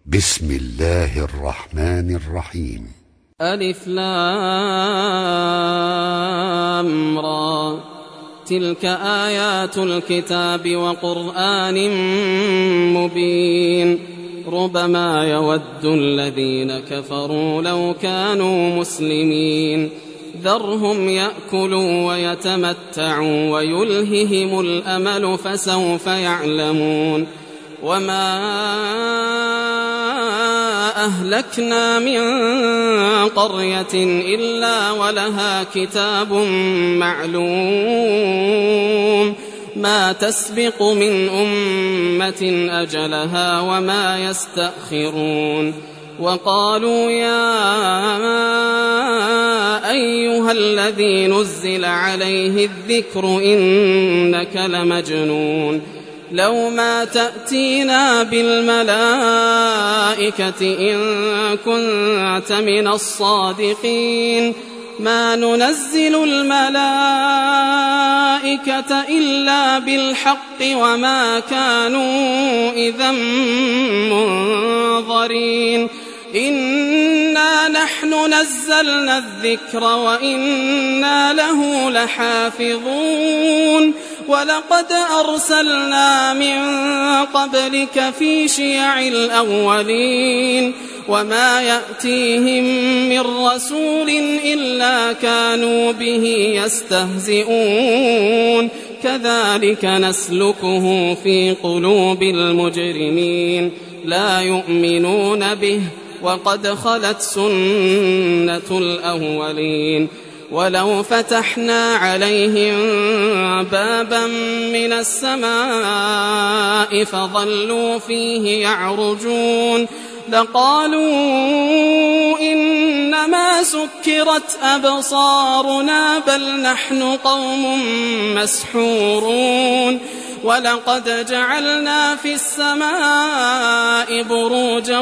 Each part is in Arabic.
بسم الله الرحمن الرحيم. ألف لام را، تلك آيات الكتاب وقرآن مبين. ربما يود الذين كفروا لو كانوا مسلمين. ذرهم يأكلوا ويتمتعوا ويلههم الأمل فسوف يعلمون. وما أهلكنا من قرية إلا ولها كتاب معلوم، ما تسبق من أمة أجلها وما يستأخرون. وقالوا يا أيها الذي نزل عليه الذكر إنك لمجنون، لو ما تأتينا بالملائكة إن كنت من الصادقين. ما ننزل الملائكة إلا بالحق وما كانوا إذا منظرين. إنا نحن نزلنا الذكر وإنا له لحافظون. ولقد أرسلنا من قبلك في شيع الأولين، وما يأتيهم من رسول إلا كانوا به يستهزئون. كذلك نسلكه في قلوب المجرمين، لا يؤمنون به وقد خلت سنة الأولين. ولو فتحنا عليهم بابا من السماء فظلوا فيه يعرجون لقالوا إنما سكرت أبصارنا بل نحن قوم مسحورون. ولقد جعلنا في السماء بروجا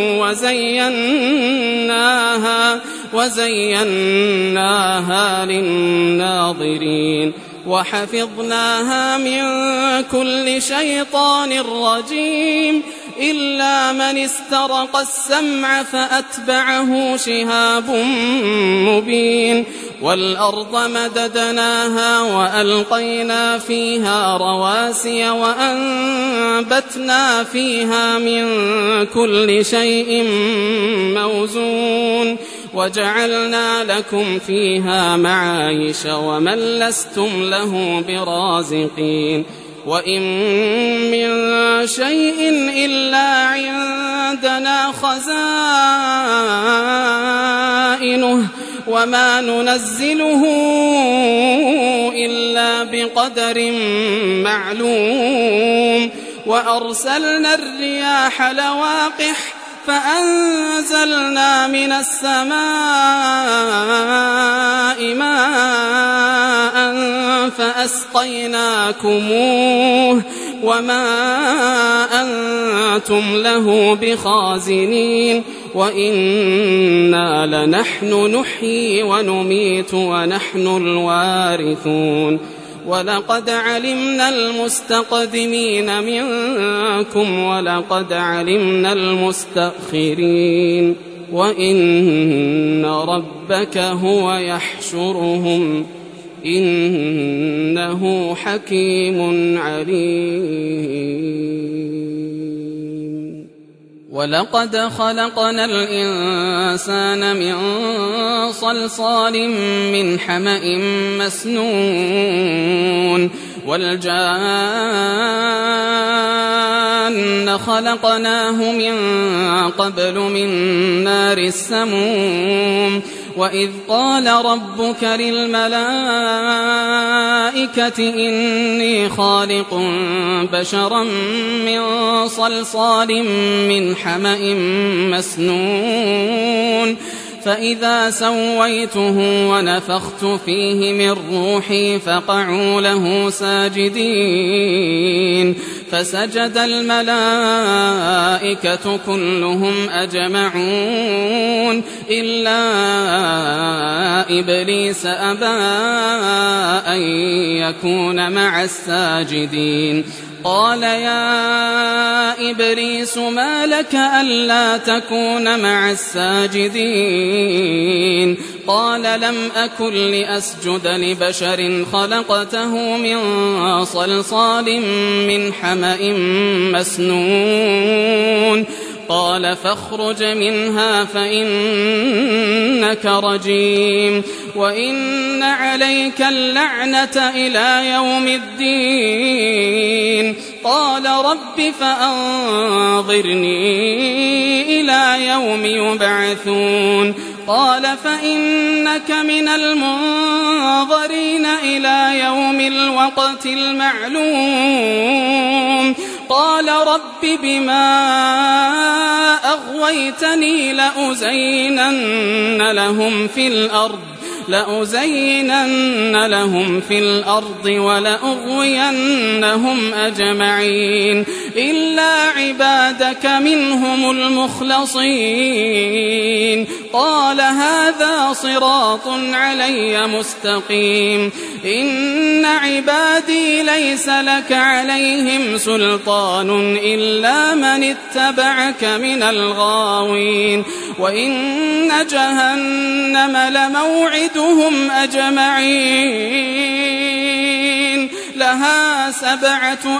وزيناها للناظرين وحفظناها من كل شيطان رجيم إلا من استرق السمع فأتبعه شهاب مبين. والأرض مددناها وألقينا فيها رواسي وأنبتنا فيها من كل شيء موزون وجعلنا لكم فيها معايش ومن لستم له برازقين. وإن من شيء إلا عندنا خزائنه وما ننزله إلا بقدر معلوم. وأرسلنا الرياح لواقح فأنزلنا من السماء ماء فأسقيناكموه وما أنتم له بخازنين. وإنا لنحن نحيي ونميت ونحن الوارثون. ولقد علمنا المستقدمين منكم ولقد علمنا المستأخرين وإن ربك هو يحشرهم إنه حكيم عليم. ولقد خلقنا الإنسان من صلصال من حمأ مسنون والجان خلقناه من قبل من نار السموم. وإذ قال ربك للملائكة إني خالق بشرا من صلصال من حمأ مسنون فإذا سويته ونفخت فيه من روحي فقعوا له ساجدين. فسجد الملائكة كلهم أجمعون إلا إبليس أبى أن يكون مع الساجدين. قال يا إبليس ما لك ألا تكون مع الساجدين؟ قال لم أكن لأسجد لبشر خلقته من صلصال من حمأ مسنون. قال فاخرج منها فإنك رجيم وإن عليك اللعنة إلى يوم الدين. قال رب فأنظرني إلى يوم يبعثون. قال فإنك من المنظرين إلى يوم الوقت المعلوم. قال رب بما أغويتني لأزينن لهم في الأرض ولأغوينهم أجمعين إلا عبادك منهم المخلصين. قال هذا صراط علي مستقيم. إن عبادي ليس لك عليهم سلطان إلا من اتبعك من الغاوين. وإن جهنم لموعدهم أجمعين لها 7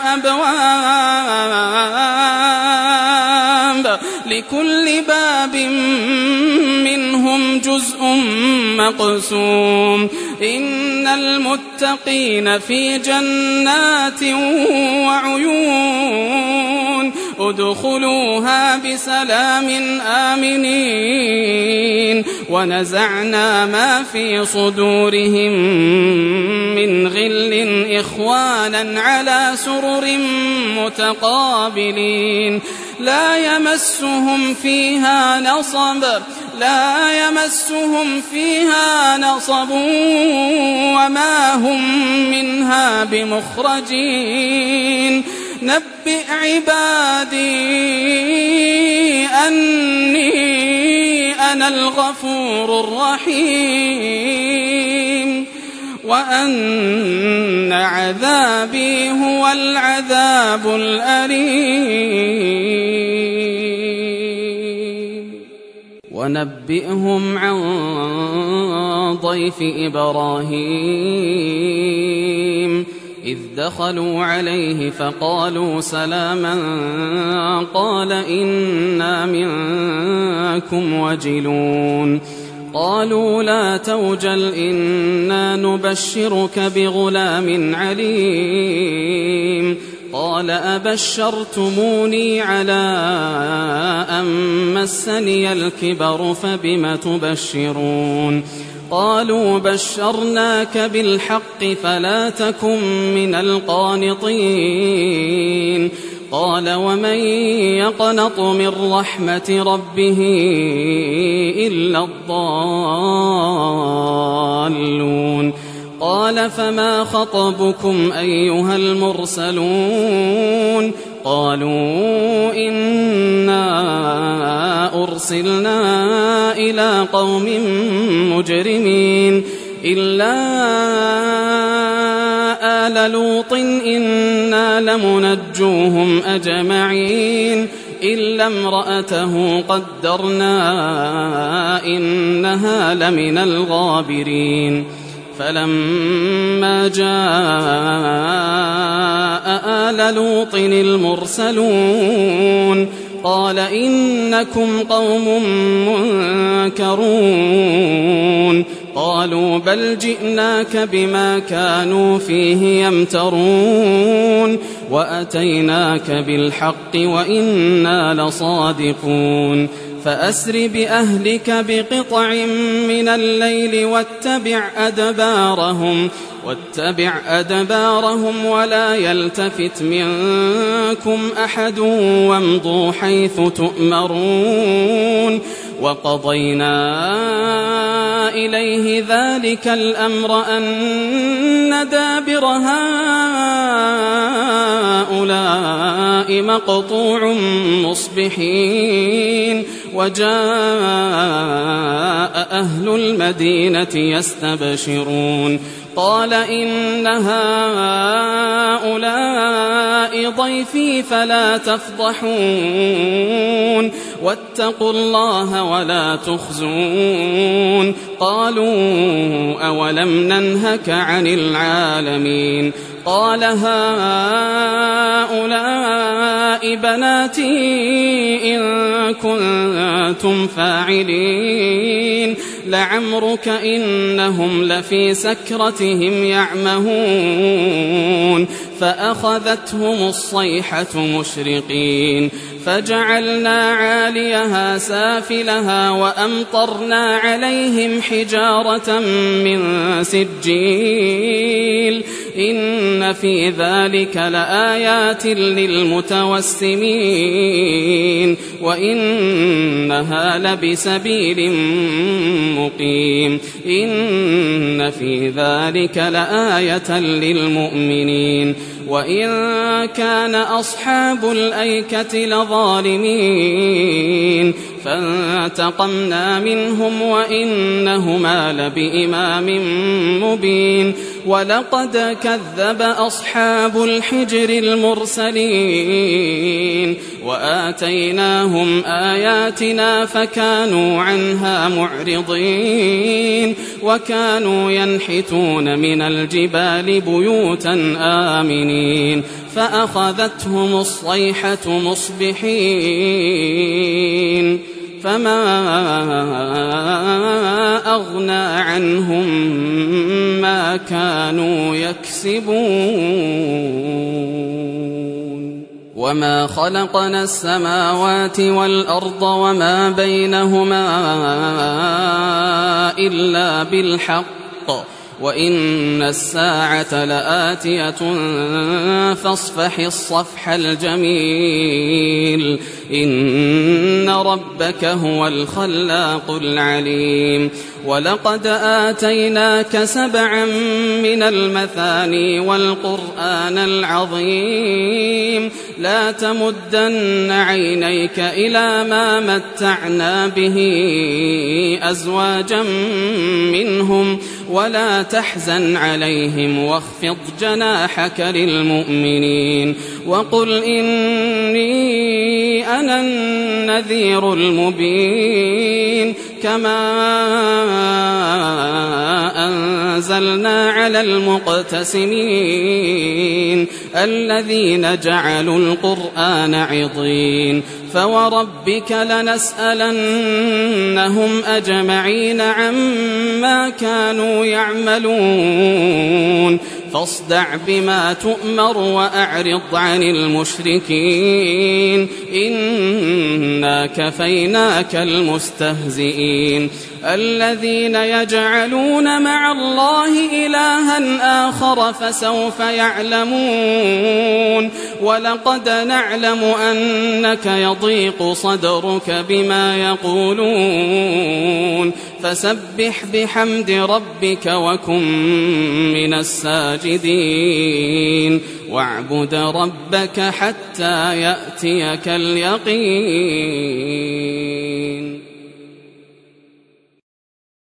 أبواب لكل باب منهم جزء مقسوم. إن المتقين في جنات وعيون ادخلوها بسلام آمنين. ونزعنا ما في صدورهم من غل إخوانا على سرر متقابلين لا يمسهم فيها نصب وما هم منها بمخرجين. نبئ عبادي أني أنا الغفور الرحيم وأن عذابي هو العذاب الأليم. ونبئهم عن ضيف إبراهيم إذ دخلوا عليه فقالوا سلاما قال إنا منكم وجلون. قالوا لا توجل إنا نبشرك بغلام عليم. قال أبشرتموني على أن مسني الكبر فبم تبشرون؟ قالوا بشرناك بالحق فلا تكن من القانطين. قال ومن يقنط من رحمة ربه إلا الضالون. قال فما خطبكم أيها المرسلون؟ قالوا إنا أرسلنا إلى قوم مجرمين إلا آل لوط إنا لمنجوهم أجمعين إلا امرأته قدرنا إنها لمن الغابرين. فلما جاء آل لوط المرسلون قال إنكم قوم منكرون. قالوا بل جئناك بما كانوا فيه يمترون وأتيناك بالحق وإنا لصادقون. فأسر بأهلك بقطع من الليل واتبع أدبارهم ولا يلتفت منكم أحد وامضوا حيث تؤمرون. وقضينا إليه ذلك الأمر أن دابر هؤلاء مقطوع مصبحين وجاء أهل المدينة يستبشرون قال إن هؤلاء ضيفي فلا تفضحون واتقوا الله ولا تخزون قالوا أولم ننهك عن العالمين قال هؤلاء بناتي إن كنتم فاعلين لعمرك إنهم لفي سكرتهم يعمهون فأخذتهم الصيحة مشرقين فجعلنا عاليها سافلها وأمطرنا عليهم حجارة من سجيل إن في ذلك لآيات للمتوسمين وإنها لبسبيل مقيم إن في ذلك لآية للمؤمنين وإن كان أصحاب الأيكة لظالمين فانتقمنا منهم وإنهما لبإمام مبين ولقد كذب أصحاب الحجر المرسلين وآتيناهم آياتنا فكانوا عنها معرضين وكانوا ينحتون من الجبال بيوتا آمنين فأخذتهم الصيحة مصبحين فما أغنى عنهم ما كانوا يكسبون وما خلقنا السماوات والأرض وما بينهما إلا بالحق وإن الساعة لآتية فاصفح الصفح الجميل إن ربك هو الخلاق العليم ولقد آتيناك 7 من المثاني والقرآن العظيم لا تمدن عينيك إلى ما متعنا به أزواجا منهم ولا تحزن عليهم واخفض جناحك للمؤمنين وقل إني أنا النذير المبين كما أنزلنا على المقتسمين الذين جعلوا القرآن عضين فوربك لنسألنهم أجمعين عما كانوا يعملون فاصدع بما تؤمر وأعرض عن المشركين إنا كفيناك المستهزئين الذين يجعلون مع الله إلها آخر فسوف يعلمون ولقد نعلم أنك يضيق صدرك بما يقولون فسبح بحمد ربك وكن من الساجدين واعبد ربك حتى يأتيك اليقين